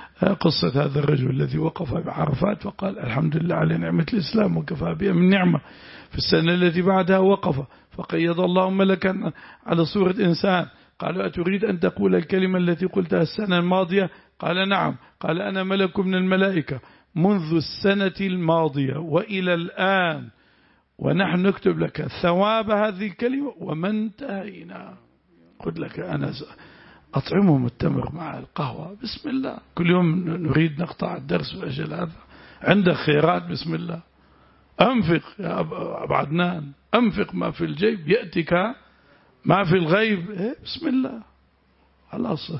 قصة هذا الرجل الذي وقف بعرفات فقال الحمد لله على نعمة الإسلام وكفى بها من نعمة. في السنة التي بعدها وقف فقيض الله ملكا على صورة إنسان. قالوا أتريد أن تقول الكلمة التي قلتها السنة الماضية؟ قال نعم. قال أنا ملك من الملائكة منذ السنة الماضية وإلى الآن، ونحن نكتب لك ثواب هذه الكلمة وما انتهينا. قل لك أنا أطعمهم التمر مع القهوة بسم الله. كل يوم نريد نقطع الدرس والأجل هذا. عندك خيرات بسم الله. أنفق يا أبو عدنان، أنفق ما في الجيب يأتيك ما في الغيب. إيه بسم الله. خلاص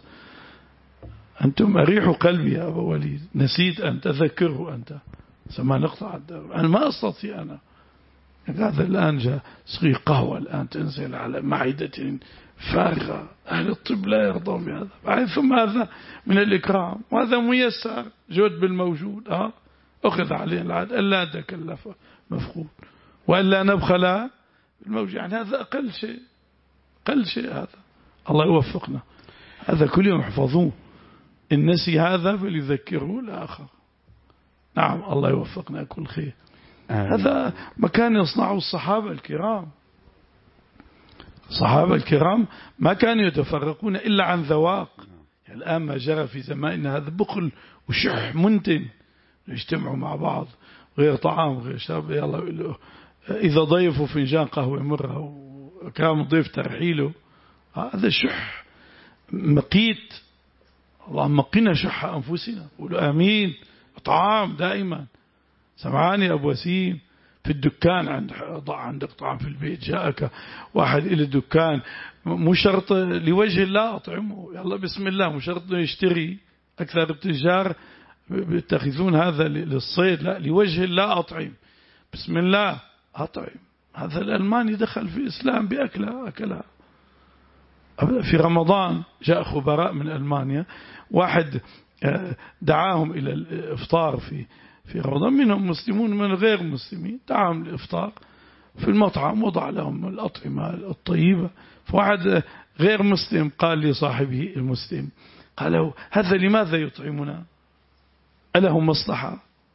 أنتم أريحوا قلبي يا أبو وليد. نسيت أن تذكره أنت سما نقطع الدرس. أنا ما أستطيع. أنا هذا الآن جاء صغير قهوة الآن تنزل على معدة فارغة. أهل الطب لا يرضون بهذا. ثم هذا من الإكرام وهذا ميسر جود بالموجود. أه أخذ عليه العهد ألا نتكلف مفقود وألا نبخل الموجود، يعني هذا أقل شيء، أقل شيء هذا. الله يوفقنا. هذا كل يوم احفظوه، إن نسي هذا فليذكره الآخر. نعم الله يوفقنا كل خير. آه. هذا ما كان يصنعه الصحابة الكرام. الصحابة الكرام ما كانوا يتفرقون إلا عن ذواق. يعني الآن ما جرى في زماننا هذا بخل وشح منتن، يجتمعوا مع بعض غير طعام غير شرب، يلا إذا ضيفوا فنجان قهوة مرة وكرام ضيف ترحيله، هذا شح مقيت. اللهم قنا شح أنفسنا. قولوا آمين. طعام دائما. سمعاني أبو وسيم في الدكان، عند ضع عندك طعام في البيت، جاءك واحد إلى الدكان، مو شرط لوجه الله أطعمه، يلا بسم الله، مو شرط يشتري. أكثر التجار بيتخذون هذا للصيد، لا لوجه الله أطعم، بسم الله أطعم. هذا الألماني دخل في الإسلام بأكلها أكلها. في رمضان جاء خبراء من ألمانيا، واحد دعاهم إلى الإفطار في في رمضان، منهم مسلمون من غير مسلمين، دعاهم للإفطار في المطعم، وضع لهم الأطعمة الطيبة. فواحد غير مسلم قال لصاحبه المسلم، قال له هذا لماذا يطعمنا؟ أله مصلحة؟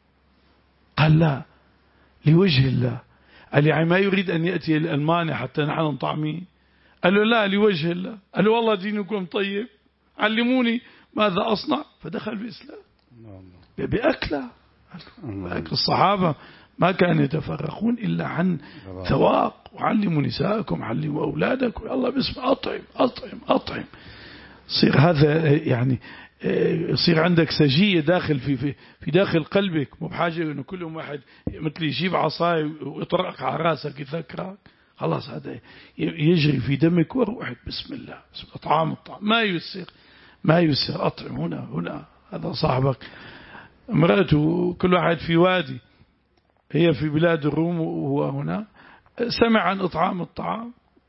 قال لا، لوجه الله. قال يعني ما يريد أن يأتي الألماني حتى نحن نطعميه؟ قال له لا، لوجه الله. قال له والله دينكم طيب، علموني ماذا أصنع. فدخل في الإسلام بأكله. بأكل. الصحابة ما كانوا يتفرقون إلا عن ذواق. وعلموا نساءكم، علموا أولادكم، الله باسم أطعم أطعم أطعم. صير هذا يعني يصير عندك سجية داخل في في في داخل قلبك، مو بحاجة إنه كل واحد مثل يجيب عصاي ويطرق على راسك يذكرك. خلاص هذا يجري في دمك وروحك. بسم الله، بسم الله. طعام الطعام ما يسر ما يسر. أطعم هنا هنا. هذا صاحبك امرأته كل واحد في وادي، هي في بلاد الروم وهو هنا، سمع عن إطعام الطعام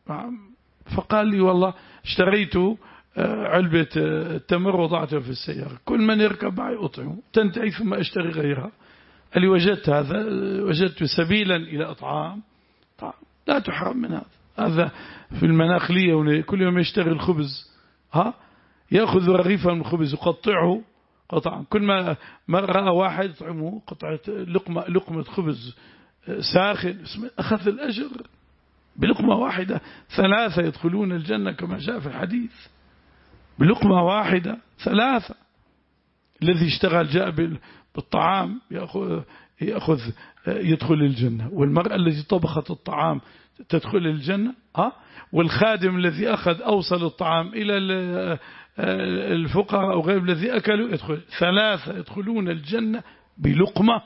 فقال لي والله اشتريت علبة التمر وضعتها في السيارة، كل من يركب معي أطعمه، تنتهي ثم أشتري غيرها. قال لي وجدت هذا، وجدت سبيلا إلى إطعام طعام، لا تحرم من هذا. هذا في المناخلية كل يوم يشتري الخبز، ها يأخذ رغيفا من الخبز يقطعه قطعا، كل ما ما رأى واحد يطعمه قطعة لقمة لقمة خبز ساخن، أخذ الأجر بلقمة واحدة. ثلاثة يدخلون الجنة كما جاء في الحديث، بلقمة واحدة ثلاثة. الذي اشتغل جاء بالطعام يأخذ, يأخذ يدخل الجنة، والمرأة التي طبخت الطعام تدخل الجنة، ها والخادم الذي أخذ أوصل الطعام إلى الفقراء أو غير الذي أكلوا يدخل. ثلاثة يدخلون الجنة بلقمة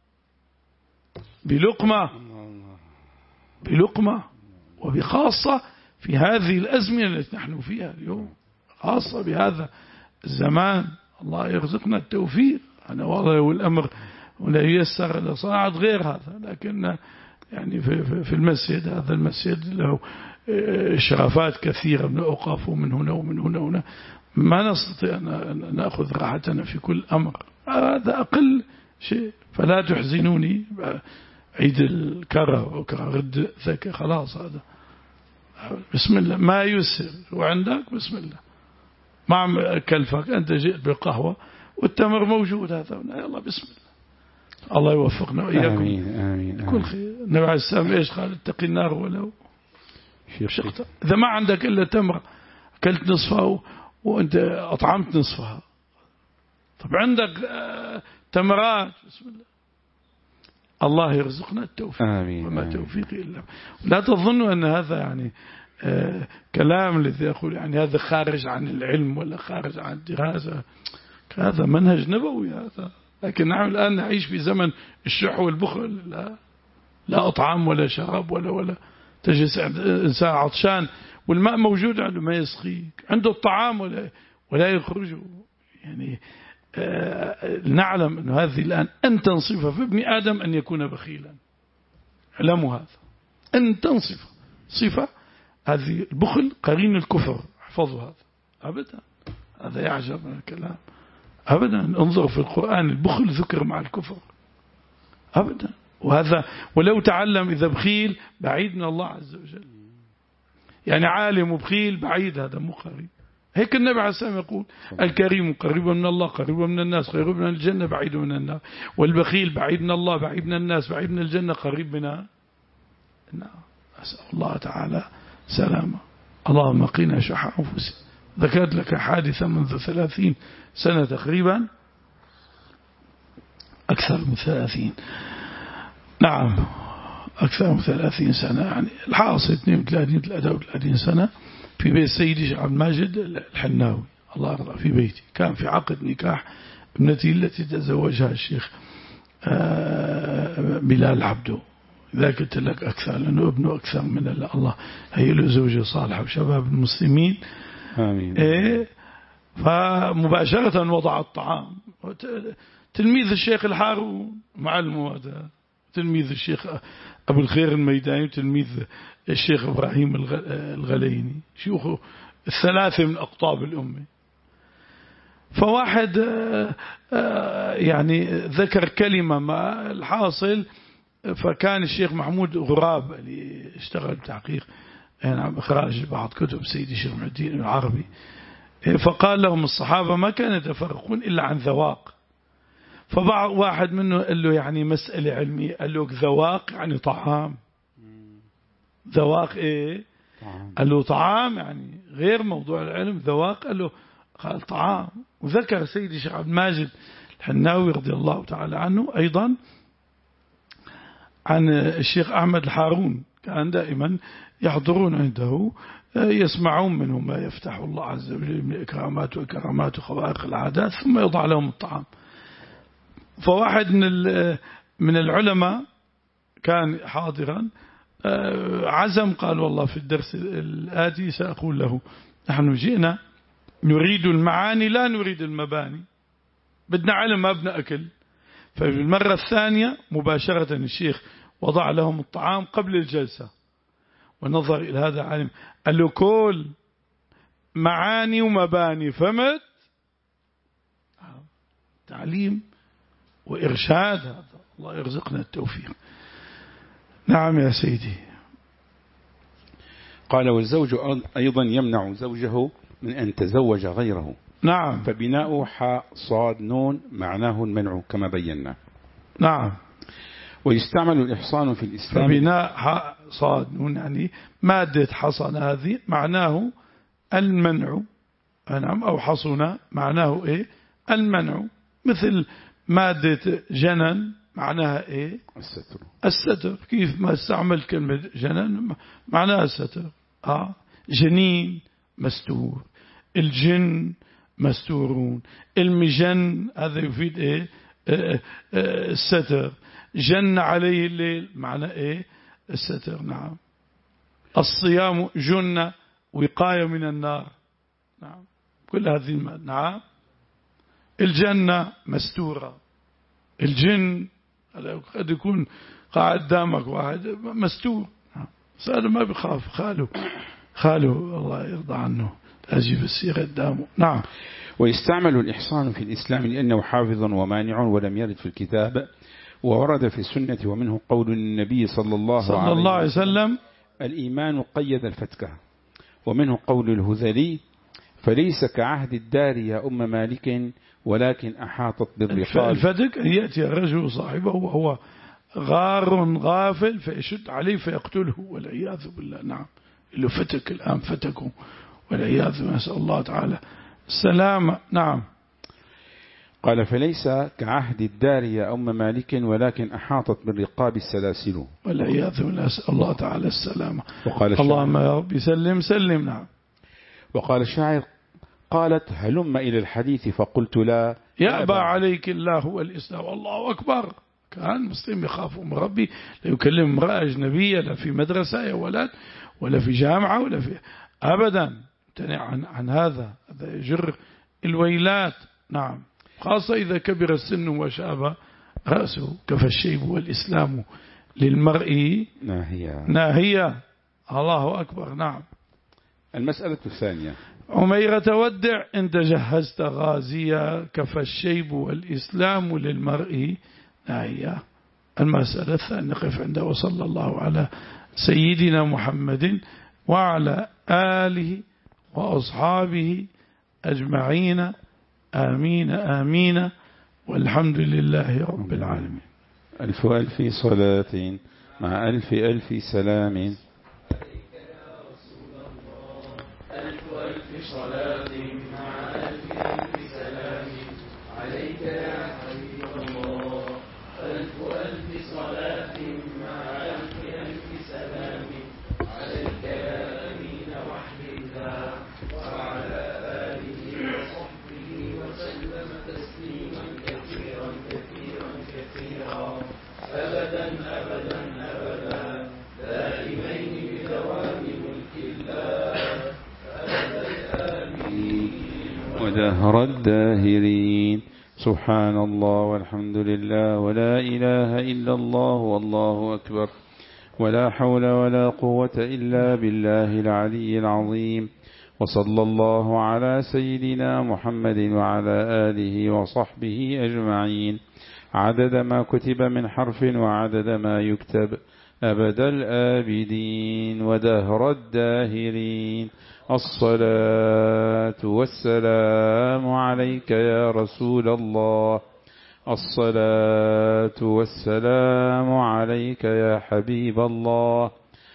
بلقمة بلقمة وبخاصة في هذه الأزمنة التي نحن فيها اليوم، خاصة بهذا الزمان. الله يرزقنا التوفيق. أنا والله والأمر ولا ييسر لصناعة غير هذا، لكن يعني في في المسجد، هذا المسجد له إشرافات كثيرة من الأوقاف ومن هنا ومن هنا وهنا، ما نستطيع أن نأخذ راحتنا في كل أمر. هذا أقل شيء. فلا تحزنوني عيد الكره وكره رد ذكي، خلاص هذا بسم الله ما يسر. وعندك بسم الله مع كلفك، أنت جئت بالقهوة والتمر موجود، هذا يلا بسم الله. الله يوفقنا وإياكم. آمين آمين كل خير. النبي عليه السلام إيش قال؟ اتقي النار ولو شقت. إذا ما عندك إلا تمر أكلت نصفها وأنت أطعمت نصفها، طب عندك تمرات، بسم الله. الله يرزقنا التوفيق. آمين وما آمين. توفيقي إلا. لا تظنوا أن هذا يعني آه كلام الذي يقول يعني هذا خارج عن العلم ولا خارج عن الدراسة، هذا منهج نبوي هذا. لكن نحن الآن نعيش في زمن الشح والبخل، لا لا أطعام ولا شراب ولا ولا تجلس إنسان عطشان والماء موجود عنده ما يسقيك، عنده الطعام ولا ولا يخرجه. يعني آه نعلم أن هذه الآن أن تنصف في ابن آدم أن يكون بخيلا. علموا هذا، أن تنصف صفة هذه. البخل قرين الكفر، احفظوا هذا أبدا. هذا يعجب من الكلام أبدا. انظر في القرآن البخل ذكر مع الكفر أبدا. وهذا ولو تعلم إذا بخيل بعيد من الله عز وجل، يعني عالم وبخيل بعيد، هذا مو قريب. هيك النبي عليه السلام يقول الكريم قريب من الله قريب من الناس قريب من الجنة بعيد من النار، والبخيل بعيد من الله بعيد من الناس بعيد من الجنة قريب من النار. أسأل الله تعالى سلامة. اللهم قنا شح أنفسنا. ذكرت لك حادثة منذ ثلاثين سنة تقريبا، أكثر من ثلاثين، نعم أكثر من ثلاثين سنة، يعني الحاصل اثنين وثلاثين ثلاثة وثلاثين سنة في بيت سيدي شيخ عبد الماجد الحناوي الله يرضى، في بيتي كان في عقد نكاح ابنتي التي تزوجها الشيخ بلال عبده. إذا قلت لك أكثر لأنه ابنه أكثر من الله، هي له زوجة صالحة وشباب المسلمين آمين. إيه، فمباشرة وضع الطعام. تلميذ الشيخ الحارون معلمه هذا، تلميذ الشيخ أبو الخير الميداني، تلميذ الشيخ إبراهيم الغليني، شيوخه الثلاثة من أقطاب الأمة. فواحد يعني ذكر كلمة ما الحاصل، فكان الشيخ محمود غراب اللي اشتغل بتحقيق يعني إخراج بعض كتب سيدي الشيخ محمد الدين العربي، فقال لهم الصحابة ما كانوا يتفرقون إلا عن ذواق. فبعض واحد منه قال له يعني مسألة علمية، قال له ذواق يعني طعام. ذواق إيه؟ قال له طعام يعني غير موضوع العلم، ذواق قال له قال طعام. وذكر سيدي الشيخ عبد الماجد الحناوي رضي الله تعالى عنه أيضا عن الشيخ أحمد الحارون، كان دائما يحضرون عنده يسمعون منه ما يفتح الله عز وجل من إكرامات وإكرامات وخوارق العادات، ثم يضع لهم الطعام. فواحد من من العلماء كان حاضرا عزم، قال والله في الدرس الآتي سأقول له نحن جئنا نريد المعاني لا نريد المباني، بدنا علم ما بدنا أكل. ففي المرة الثانية مباشرة الشيخ وضع لهم الطعام قبل الجلسة، ونظر إلى هذا العالم قال له كل معاني ومباني، فهمت؟ تعليم وإرشاد، هذا الله يرزقنا التوفيق. نعم يا سيدي. قال والزوج أيضا يمنع زوجه من أن تزوج غيره. نعم. فبناء حاء صاد نون معناه المنع كما بينا. نعم. ويستعمل الإحصان في الإسلام. فبناء حاء صاد نون يعني مادة حصن، هذه معناه المنع، نعم، أو حصن معناه إيه؟ المنع. مثل مادة جنن معناها إيه؟ الستر. الستر. كيف ما استعمل كلمة جنن معناها الستر. آه جنين مستور، الجن مستورون، المجن هذا يفيد إيه؟ آه آه الستر. جن عليه الليل معنى إيه؟ الستر. نعم. الصيام جنة وقاية من النار. نعم. كل هذه المادة. نعم. الجنة مستورة. الجن قد يكون قاعد قدامك واحد مستور، سأله ما بخاف، خاله خاله الله يرضى عنه أجيب السيرة قدامه. نعم. ويستعمل الإحصان في الإسلام لأنه حافظ ومانع ولم يرد في الكتاب وورد في السنة، ومنه قول النبي صلى الله, صلى الله عليه وسلم الإيمان قيد الفتكة. ومنه قول الهذلي فليس كعهد الدار يا أم مالك ولكن أحاطت بالرقاب. الفتك أن يأتي الرجل صاحبه وهو غار غافل فيشد عليه فيقتله والعياذ بالله. نعم. اللي فتك الآن فتكوا والعياذ بالله، نسأل الله تعالى السلامة. نعم. قال فليس كعهد الدار يا أم مالك ولكن أحاطت بالرقاب السلاسل والعياذ بالله، نسأل الله تعالى السلامة. وقال اللهم يا رب سلم سلم. نعم. وقال الشاعر قالت هلم إلى الحديث فقلت لا يأبى عليك الله والإسلام. الله أكبر. كان مسلم يخاف من ربي لا يكلم امرأة أجنبية لا في مدرسة يا ولد ولا في جامعة ولا في أبدا، امتنع عن, عن هذا. هذا يجر الويلات. نعم. خاصة إذا كبر السن وشاب رأسه. كفى الشيب والإسلام للمرء ناهية ناهية. الله أكبر. نعم. المسألة الثانية عميرة تودع إن تجهزت غازية كفى الشيب والإسلام للمرء ناهية. المسألة الثانية نقف عنده. وصلى الله على سيدنا محمد وعلى آله وأصحابه أجمعين. آمين آمين، والحمد لله رب العالمين. ألف ألف صلاة مع ألف ألف سلام. ألف ألف صلاة مع ألف ألف سلام عليك يا حبيب الله. ألف ألف صلاة مع ألف ألف سلام عليك يا أمين وحي الله وعلى آله وصحبه وسلم تسليما كثيرا كثيرا كثيرا أبدا أبدا أبدا دائمين بدوام ملك الله ودهر الداهرين. سبحان الله والحمد لله ولا إله إلا الله والله أكبر ولا حول ولا قوة إلا بالله العلي العظيم. وصلى الله على سيدنا محمد وعلى آله وصحبه أجمعين عدد ما كتب من حرف وعدد ما يكتب أبد الآبدين ودهر الداهرين. الصلاة والسلام عليك يا رسول الله. الصلاة والسلام عليك يا حبيب الله.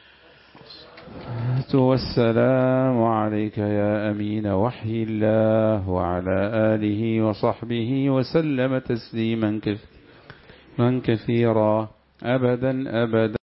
الصلاة والسلام عليك يا أمين وحي الله وعلى آله وصحبه وسلم تسليما كثيرا أبدا أبدا.